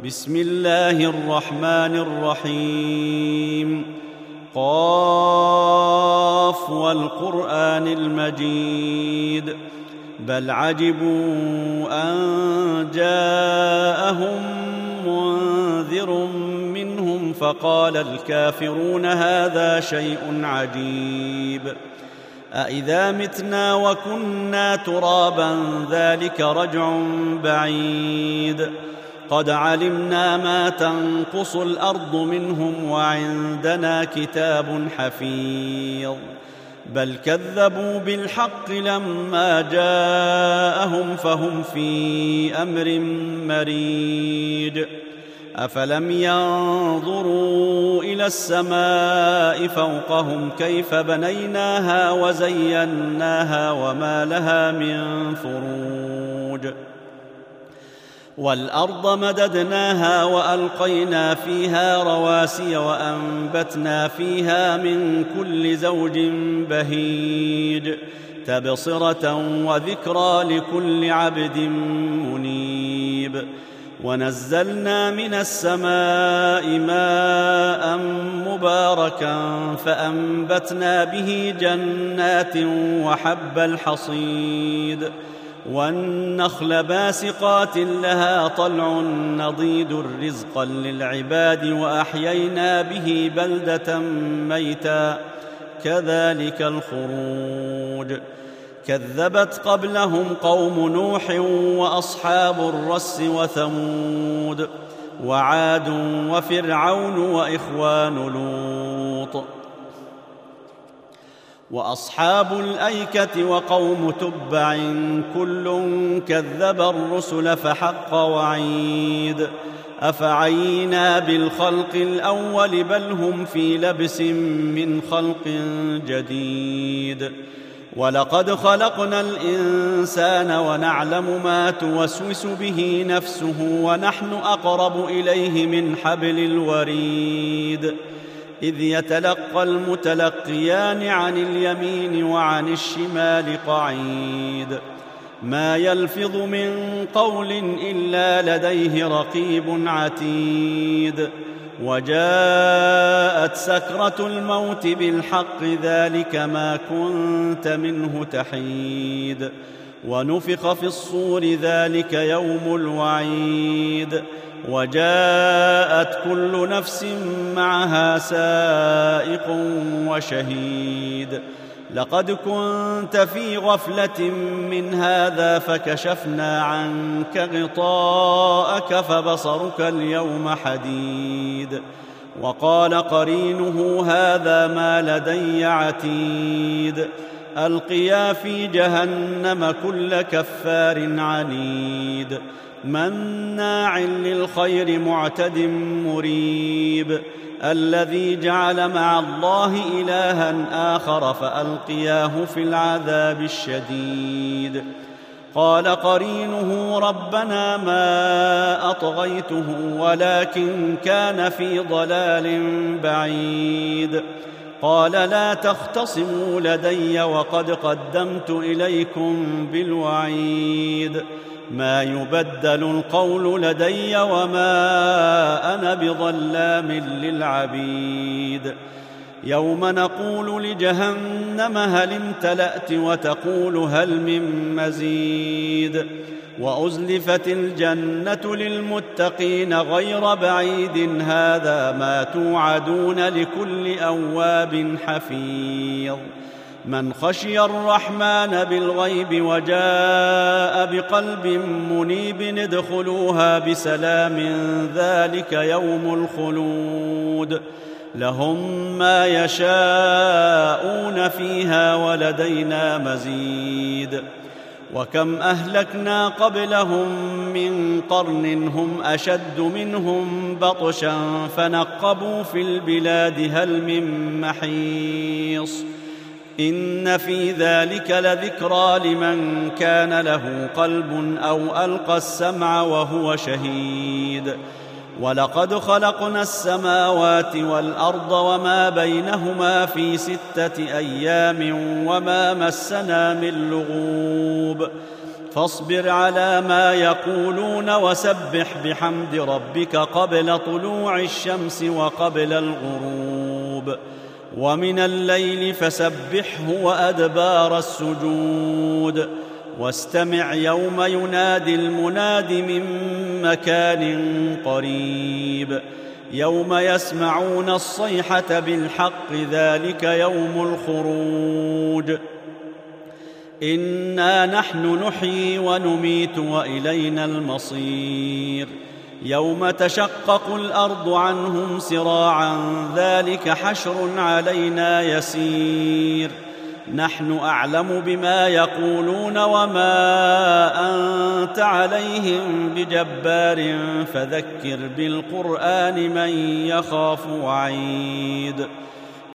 بسم الله الرحمن الرحيم. قاف والقرآن المجيد بل عجبوا أن جاءهم منذر منهم فقال الكافرون هذا شيء عجيب أإذا متنا وكنا ترابا ذلك رجع بعيد قد علمنا ما تنقص الأرض منهم وعندنا كتاب حفيظ بل كذبوا بالحق لما جاءهم فهم في أمر مريج أفلم ينظروا إلى السماء فوقهم كيف بنيناها وزيناها وما لها من فروج والأرض مددناها وألقينا فيها رواسي وأنبتنا فيها من كل زوج بهيج تبصرة وذكرى لكل عبد منيب ونزلنا من السماء ماء مباركا فأنبتنا به جنات وحب الحصيد والنخل باسقات لها طلع نضيد رزقا للعباد وأحيينا به بلدة ميتا كذلك الخروج كذبت قبلهم قوم نوح وأصحاب الرس وثمود وعاد وفرعون وإخوان لوط وأصحاب الأيكة وقوم تبع كل كذب الرسل فحق وعيد أفعينا بالخلق الأول بل هم في لبس من خلق جديد ولقد خلقنا الإنسان ونعلم ما توسوس به نفسه ونحن أقرب إليه من حبل الوريد إذ يتلقى المتلقيان عن اليمين وعن الشمال قعيد ما يلفظ من قول إلا لديه رقيب عتيد وجاءت سكرة الموت بالحق ذلك ما كنت منه تحيد ونفخ في الصور ذلك يوم الوعيد وجاءت كل نفس معها سائق وشهيد لقد كنت في غفلة من هذا فكشفنا عنك غطاءك فبصرك اليوم حديد وقال قرينه هذا ما لدي عتيد ألقيا في جهنم كل كفار عنيد مناع للخير معتد مريب الذي جعل مع الله إلها آخر فألقياه في العذاب الشديد قال قرينه ربنا ما أطغيته ولكن كان في ضلال بعيد قال لا تختصموا لدي وقد قدمت إليكم بالوعيد ما يبدل القول لدي وما أنا بظلام للعبيد يوم نقول لجهنم هل امتلأت وتقول هل من مزيد وأزلفت الجنة للمتقين غير بعيد هذا ما توعدون لكل أواب حفيظ من خشي الرحمن بالغيب وجاء بقلب منيب ادخلوها بسلام ذلك يوم الخلود لهم ما يشاءون فيها ولدينا مزيد وكم أهلكنا قبلهم من قرن هم أشد منهم بطشا فنقبوا في البلاد هل من محيص إن في ذلك لذكرى لمن كان له قلب أو ألقى السمع وهو شهيد ولقد خلقنا السماوات والأرض وما بينهما في 6 أيام وما مسنا من لغوب فاصبر على ما يقولون وسبح بحمد ربك قبل طلوع الشمس وقبل الغروب، ومن الليل فسبحه وأدبار السجود، واستمع يوم ينادي المناد من مكان قريب، يوم يسمعون الصيحة بالحق ذلك يوم الخروج. إنا نحن نحيي ونميت وإلينا المصير. يوم تشقق الأرض عنهم سراعا ذلك حشر علينا يسير. نحن أعلم بما يقولون وما أنت عليهم بجبار فذكر بالقرآن من يخاف وعيد.